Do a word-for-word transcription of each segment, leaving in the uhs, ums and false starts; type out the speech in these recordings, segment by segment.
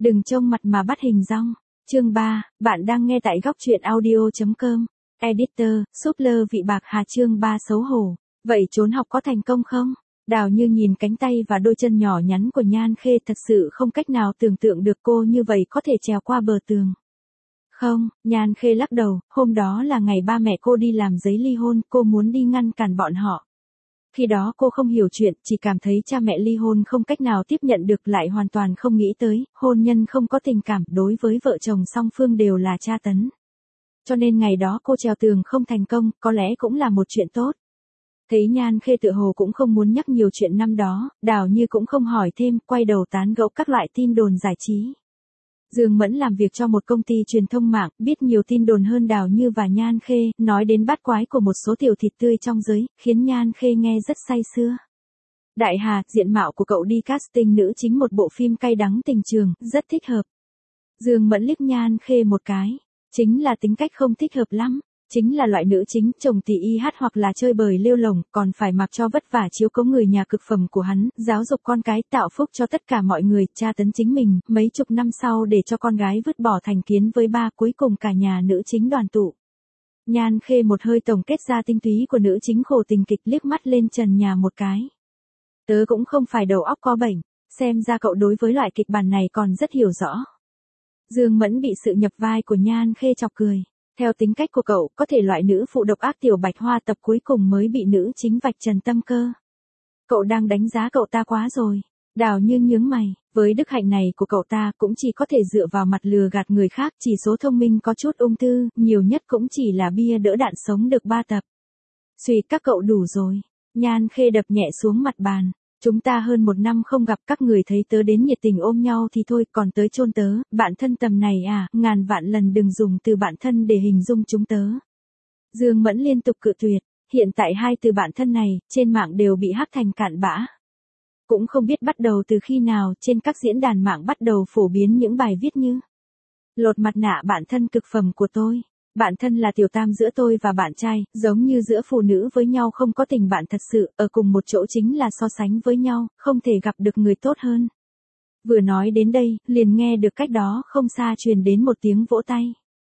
Đừng trông mặt mà bắt hình dong. Chương ba, bạn đang nghe tại góc truyện audio.com. Editor, súp lơ vị bạc hà chương ba xấu hổ. Vậy trốn học có thành công không? Đào Như nhìn cánh tay và đôi chân nhỏ nhắn của Nhan Khê, thật sự không cách nào tưởng tượng được cô như vậy có thể trèo qua bờ tường. Không, Nhan Khê lắc đầu, hôm đó là ngày ba mẹ cô đi làm giấy ly hôn, cô muốn đi ngăn cản bọn họ. Khi đó cô không hiểu chuyện, chỉ cảm thấy cha mẹ ly hôn không cách nào tiếp nhận được, lại hoàn toàn không nghĩ tới, hôn nhân không có tình cảm, đối với vợ chồng song phương đều là tra tấn. Cho nên ngày đó cô trèo tường không thành công, có lẽ cũng là một chuyện tốt. Thấy Nhan Khê tựa hồ cũng không muốn nhắc nhiều chuyện năm đó, Đào Như cũng không hỏi thêm, quay đầu tán gẫu các loại tin đồn giải trí. Dương Mẫn làm việc cho một công ty truyền thông mạng, biết nhiều tin đồn hơn Đào Như và Nhan Khê, nói đến bát quái của một số tiểu thịt tươi trong giới, khiến Nhan Khê nghe rất say sưa. Đại Hà, diện mạo của cậu đi casting nữ chính một bộ phim cay đắng tình trường, rất thích hợp. Dương Mẫn liếc Nhan Khê một cái, chính là tính cách không thích hợp lắm. Chính là loại nữ chính, chồng thì y hát hoặc là chơi bời lêu lồng, còn phải mặc cho vất vả chiếu cố người nhà cực phẩm của hắn, giáo dục con cái, tạo phúc cho tất cả mọi người, tra tấn chính mình, mấy chục năm sau để cho con gái vứt bỏ thành kiến với ba, cuối cùng cả nhà nữ chính đoàn tụ. Nhan Khê một hơi tổng kết ra tinh túy của nữ chính khổ tình kịch, liếc mắt lên trần nhà một cái. Tớ cũng không phải đầu óc có bệnh, xem ra cậu đối với loại kịch bản này còn rất hiểu rõ. Dương Mẫn bị sự nhập vai của Nhan Khê chọc cười. Theo tính cách của cậu, có thể loại nữ phụ độc ác tiểu bạch hoa tập cuối cùng mới bị nữ chính vạch trần tâm cơ. Cậu đang đánh giá cậu ta quá rồi. Đào Như nhướng mày, với đức hạnh này của cậu ta cũng chỉ có thể dựa vào mặt lừa gạt người khác, chỉ số thông minh có chút ung thư, nhiều nhất cũng chỉ là bia đỡ đạn sống được ba tập. Suy các cậu đủ rồi. Nhan Khê đập nhẹ xuống mặt bàn. Chúng ta hơn một năm không gặp, các người thấy tớ đến nhiệt tình ôm nhau thì thôi, còn tới chôn tớ, bạn thân tầm này à, ngàn vạn lần đừng dùng từ bạn thân để hình dung chúng tớ. Dương Mẫn liên tục cự tuyệt, hiện tại hai từ bạn thân này, trên mạng đều bị hack thành cạn bã. Cũng không biết bắt đầu từ khi nào, trên các diễn đàn mạng bắt đầu phổ biến những bài viết như lột mặt nạ bạn thân cực phẩm của tôi. Bạn thân là tiểu tam giữa tôi và bạn trai, giống như giữa phụ nữ với nhau không có tình bạn thật sự, ở cùng một chỗ chính là so sánh với nhau, không thể gặp được người tốt hơn. Vừa nói đến đây, liền nghe được cách đó không xa truyền đến một tiếng vỗ tay.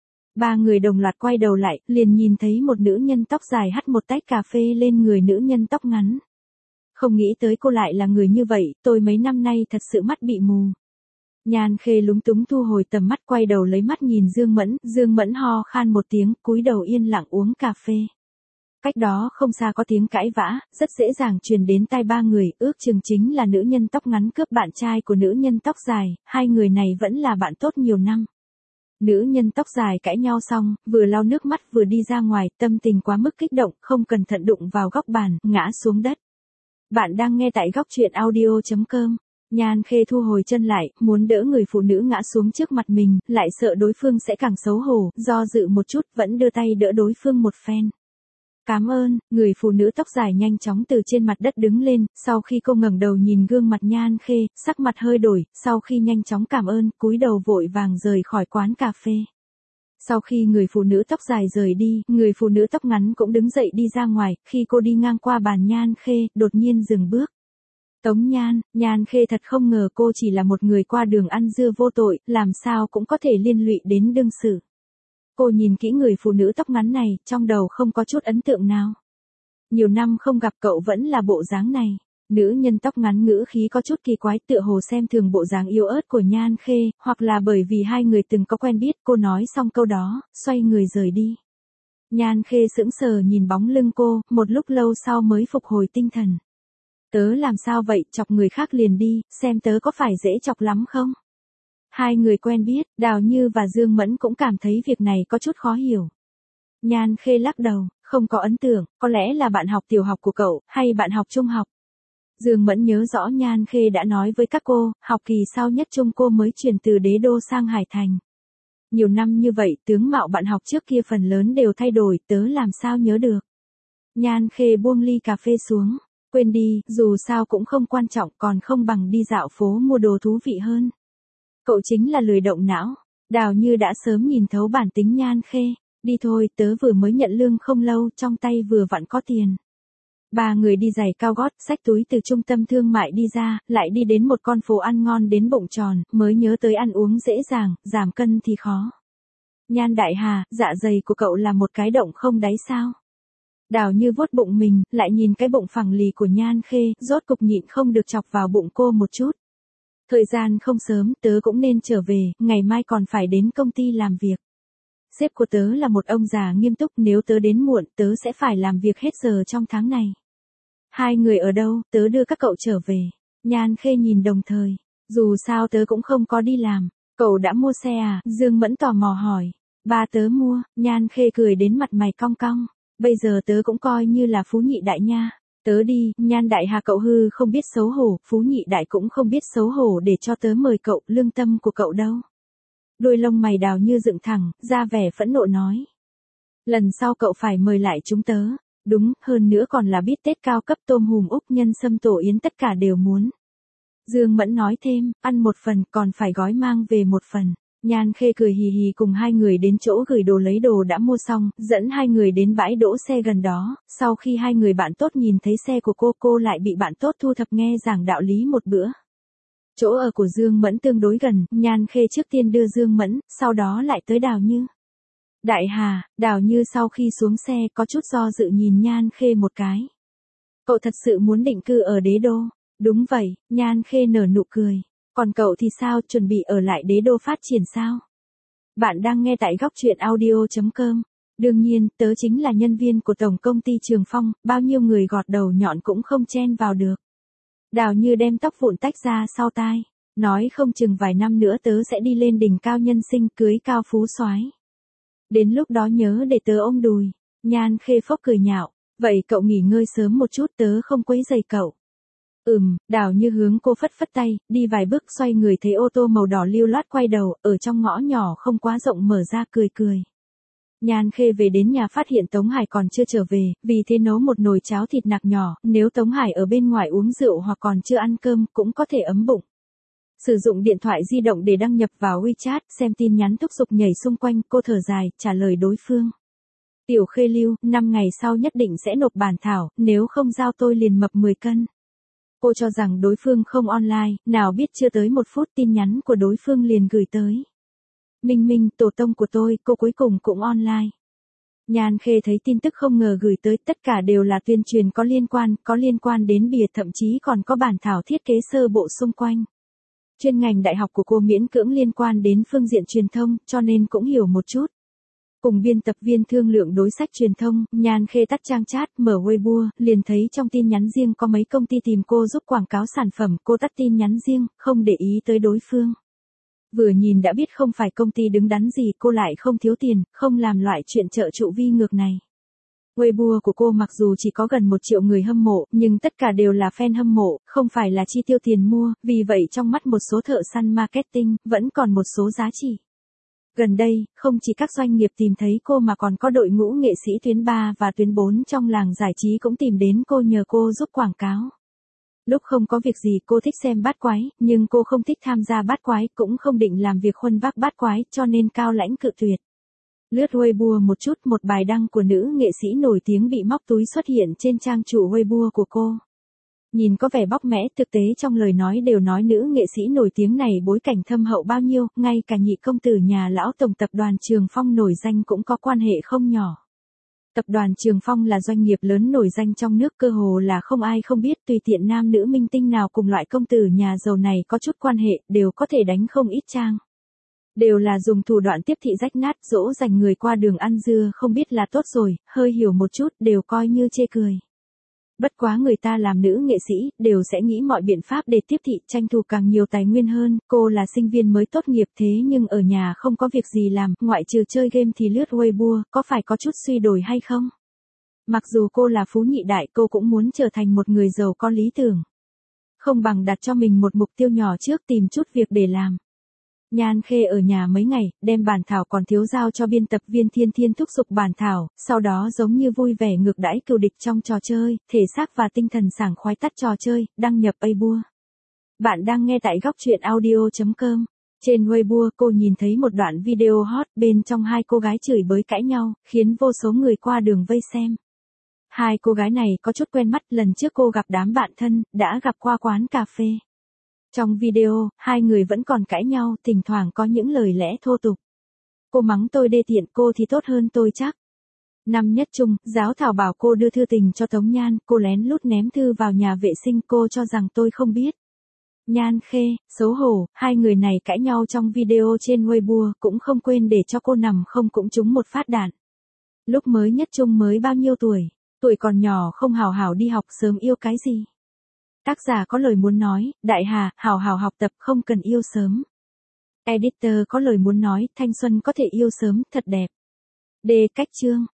Ba người đồng loạt quay đầu lại, liền nhìn thấy một nữ nhân tóc dài hắt một tách cà phê lên người nữ nhân tóc ngắn. Không nghĩ tới cô lại là người như vậy, tôi mấy năm nay thật sự mắt bị mù. Nhan Khê lúng túng thu hồi tầm mắt, quay đầu lấy mắt nhìn Dương Mẫn, Dương Mẫn ho khan một tiếng, cúi đầu yên lặng uống cà phê. Cách đó không xa có tiếng cãi vã, rất dễ dàng truyền đến tai ba người, ước chừng chính là nữ nhân tóc ngắn cướp bạn trai của nữ nhân tóc dài, hai người này vẫn là bạn tốt nhiều năm. Nữ nhân tóc dài cãi nhau xong, vừa lau nước mắt vừa đi ra ngoài, tâm tình quá mức kích động, không cẩn thận đụng vào góc bàn, ngã xuống đất. Bạn đang nghe tại góc truyện audio.com. Nhan Khê thu hồi chân lại, muốn đỡ người phụ nữ ngã xuống trước mặt mình, lại sợ đối phương sẽ càng xấu hổ, do dự một chút, vẫn đưa tay đỡ đối phương một phen. Cảm ơn, người phụ nữ tóc dài nhanh chóng từ trên mặt đất đứng lên, sau khi cô ngẩng đầu nhìn gương mặt Nhan Khê, sắc mặt hơi đổi, sau khi nhanh chóng cảm ơn, cúi đầu vội vàng rời khỏi quán cà phê. Sau khi người phụ nữ tóc dài rời đi, người phụ nữ tóc ngắn cũng đứng dậy đi ra ngoài, khi cô đi ngang qua bàn Nhan Khê, đột nhiên dừng bước. Tống Nhan, Nhan Khê thật không ngờ cô chỉ là một người qua đường ăn dưa vô tội, làm sao cũng có thể liên lụy đến đương sự. Cô nhìn kỹ người phụ nữ tóc ngắn này, trong đầu không có chút ấn tượng nào. Nhiều năm không gặp cậu vẫn là bộ dáng này. Nữ nhân tóc ngắn ngữ khí có chút kỳ quái, tựa hồ xem thường bộ dáng yếu ớt của Nhan Khê, hoặc là bởi vì hai người từng có quen biết, cô nói xong câu đó, xoay người rời đi. Nhan Khê sững sờ nhìn bóng lưng cô, một lúc lâu sau mới phục hồi tinh thần. Tớ làm sao vậy, chọc người khác liền đi, xem tớ có phải dễ chọc lắm không? Hai người quen biết, Đào Như và Dương Mẫn cũng cảm thấy việc này có chút khó hiểu. Nhan Khê lắc đầu, không có ấn tượng, có lẽ là bạn học tiểu học của cậu, hay bạn học trung học. Dương Mẫn nhớ rõ Nhan Khê đã nói với các cô, học kỳ sau nhất trung cô mới chuyển từ Đế Đô sang Hải Thành. Nhiều năm như vậy, tướng mạo bạn học trước kia phần lớn đều thay đổi, tớ làm sao nhớ được. Nhan Khê buông ly cà phê xuống. Quên đi, dù sao cũng không quan trọng, còn không bằng đi dạo phố mua đồ thú vị hơn. Cậu chính là lười động não. Đào Như đã sớm nhìn thấu bản tính Nhan Khê. Đi thôi, tớ vừa mới nhận lương không lâu, trong tay vừa vặn có tiền. Ba người đi giày cao gót, xách túi từ trung tâm thương mại đi ra, lại đi đến một con phố ăn ngon đến bụng tròn, mới nhớ tới ăn uống dễ dàng, giảm cân thì khó. Nhan Đại Hà, dạ dày của cậu là một cái động không đáy sao? Đào Như vuốt bụng mình, lại nhìn cái bụng phẳng lì của Nhan Khê, rốt cục nhịn không được chọc vào bụng cô một chút. Thời gian không sớm, tớ cũng nên trở về, ngày mai còn phải đến công ty làm việc. Sếp của tớ là một ông già nghiêm túc, nếu tớ đến muộn, tớ sẽ phải làm việc hết giờ trong tháng này. Hai người ở đâu, tớ đưa các cậu trở về. Nhan Khê nhìn đồng thời. Dù sao tớ cũng không có đi làm. Cậu đã mua xe à? Dương Mẫn tò mò hỏi. Ba tớ mua, Nhan Khê cười đến mặt mày cong cong. Bây giờ tớ cũng coi như là phú nhị đại nha. Tớ đi, Nhan Đại Hà cậu hư không biết xấu hổ, phú nhị đại cũng không biết xấu hổ để cho tớ mời cậu, lương tâm của cậu đâu. Đôi lông mày Đào Như dựng thẳng, ra vẻ phẫn nộ nói. Lần sau cậu phải mời lại chúng tớ. Đúng, hơn nữa còn là bít tết cao cấp tôm hùm Úc nhân sâm tổ yến tất cả đều muốn. Dương Mẫn nói thêm, ăn một phần còn phải gói mang về một phần. Nhan Khê cười hì hì cùng hai người đến chỗ gửi đồ lấy đồ đã mua xong, dẫn hai người đến bãi đỗ xe gần đó, sau khi hai người bạn tốt nhìn thấy xe của cô, cô lại bị bạn tốt thu thập nghe giảng đạo lý một bữa. Chỗ ở của Dương Mẫn tương đối gần, Nhan Khê trước tiên đưa Dương Mẫn, sau đó lại tới Đào Như. Đại Hà, Đào Như sau khi xuống xe có chút do dự nhìn Nhan Khê một cái. Cậu thật sự muốn định cư ở Đế Đô? Đúng vậy, Nhan Khê nở nụ cười. Còn cậu thì sao, chuẩn bị ở lại Đế Đô phát triển sao? Bạn đang nghe tại góc truyện audio chấm com. Đương nhiên, tớ chính là nhân viên của tổng công ty Trường Phong, bao nhiêu người gọt đầu nhọn cũng không chen vào được. Đào Như đem tóc vụn tách ra sau tai. Nói không chừng vài năm nữa tớ sẽ đi lên đỉnh cao nhân sinh, cưới cao phú soái. Đến lúc đó nhớ để tớ ôm đùi. Nhan Khê phốc cười nhạo. Vậy cậu nghỉ ngơi sớm một chút, tớ không quấy rầy cậu. Ừm, Đào Như hướng cô phất phất tay, đi vài bước xoay người thấy ô tô màu đỏ lưu loát quay đầu, ở trong ngõ nhỏ không quá rộng mở ra cười cười. Nhan Khê về đến nhà phát hiện Tống Hải còn chưa trở về, vì thế nấu một nồi cháo thịt nạc nhỏ, nếu Tống Hải ở bên ngoài uống rượu hoặc còn chưa ăn cơm cũng có thể ấm bụng. Sử dụng điện thoại di động để đăng nhập vào WeChat, xem tin nhắn thúc giục nhảy xung quanh, cô thở dài, trả lời đối phương. Tiểu Khê Lưu, năm ngày sau nhất định sẽ nộp bản thảo, nếu không giao tôi liền mập mười cân. Cô cho rằng đối phương không online, nào biết chưa tới một phút tin nhắn của đối phương liền gửi tới. Minh Minh, tổ tông của tôi, cô cuối cùng cũng online. Nhan Khê thấy tin tức không ngờ gửi tới, tất cả đều là tuyên truyền có liên quan, có liên quan đến bìa, thậm chí còn có bản thảo thiết kế sơ bộ xung quanh. Chuyên ngành đại học của cô miễn cưỡng liên quan đến phương diện truyền thông, cho nên cũng hiểu một chút. Cùng biên tập viên thương lượng đối sách truyền thông, Nhan Khê tắt trang chat, mở Weibo, liền thấy trong tin nhắn riêng có mấy công ty tìm cô giúp quảng cáo sản phẩm, cô tắt tin nhắn riêng, không để ý tới đối phương. Vừa nhìn đã biết không phải công ty đứng đắn gì, cô lại không thiếu tiền, không làm loại chuyện trợ trụ vi ngược này. Weibo của cô mặc dù chỉ có gần một triệu người hâm mộ, nhưng tất cả đều là fan hâm mộ, không phải là chi tiêu tiền mua, vì vậy trong mắt một số thợ săn marketing, vẫn còn một số giá trị. Gần đây, không chỉ các doanh nghiệp tìm thấy cô mà còn có đội ngũ nghệ sĩ tuyến ba và tuyến bốn trong làng giải trí cũng tìm đến cô nhờ cô giúp quảng cáo. Lúc không có việc gì cô thích xem bát quái, nhưng cô không thích tham gia bát quái, cũng không định làm việc khuân vác bát quái, cho nên cao lãnh cự tuyệt. Lướt Weibo một chút, một bài đăng của nữ nghệ sĩ nổi tiếng bị móc túi xuất hiện trên trang chủ Weibo của cô. Nhìn có vẻ bóc mẽ, thực tế trong lời nói đều nói nữ nghệ sĩ nổi tiếng này bối cảnh thâm hậu bao nhiêu, ngay cả nhị công tử nhà lão tổng tập đoàn Trường Phong nổi danh cũng có quan hệ không nhỏ. Tập đoàn Trường Phong là doanh nghiệp lớn nổi danh trong nước, cơ hồ là không ai không biết, tùy tiện nam nữ minh tinh nào cùng loại công tử nhà giàu này có chút quan hệ, đều có thể đánh không ít trang. Đều là dùng thủ đoạn tiếp thị rách nát, dỗ dành người qua đường ăn dưa không biết là tốt rồi, hơi hiểu một chút, đều coi như chê cười. Bất quá người ta làm nữ nghệ sĩ, đều sẽ nghĩ mọi biện pháp để tiếp thị, tranh thủ càng nhiều tài nguyên hơn, cô là sinh viên mới tốt nghiệp thế nhưng ở nhà không có việc gì làm, ngoại trừ chơi game thì lướt Weibo, có phải có chút suy đồi hay không? Mặc dù cô là phú nhị đại, cô cũng muốn trở thành một người giàu có lý tưởng. Không bằng đặt cho mình một mục tiêu nhỏ trước, tìm chút việc để làm. Nhan Khê ở nhà mấy ngày, đem bản thảo còn thiếu giao cho biên tập viên Thiên Thiên thúc giục bản thảo, sau đó giống như vui vẻ ngược đãi cừu địch trong trò chơi, thể xác và tinh thần sảng khoái tắt trò chơi, đăng nhập Weibo. Bạn đang nghe tại góc truyện audio chấm com. Trên Weibo cô nhìn thấy một đoạn video hot, bên trong hai cô gái chửi bới cãi nhau, khiến vô số người qua đường vây xem. Hai cô gái này có chút quen mắt, lần trước cô gặp đám bạn thân, đã gặp qua quán cà phê. Trong video, hai người vẫn còn cãi nhau, thỉnh thoảng có những lời lẽ thô tục. Cô mắng tôi đê tiện, cô thì tốt hơn tôi chắc. Năm nhất trung, giáo thảo bảo cô đưa thư tình cho Tống Nhan, cô lén lút ném thư vào nhà vệ sinh, cô cho rằng tôi không biết. Nhan Khê, xấu hổ, hai người này cãi nhau trong video trên Weibo, cũng không quên để cho cô nằm không cũng trúng một phát đạn. Lúc mới nhất trung mới bao nhiêu tuổi, tuổi còn nhỏ không hào hào đi học sớm yêu cái gì. Tác giả có lời muốn nói, Đại Hà, hào hào học tập không cần yêu sớm. Editor có lời muốn nói, thanh xuân có thể yêu sớm, thật đẹp. D. Cách chương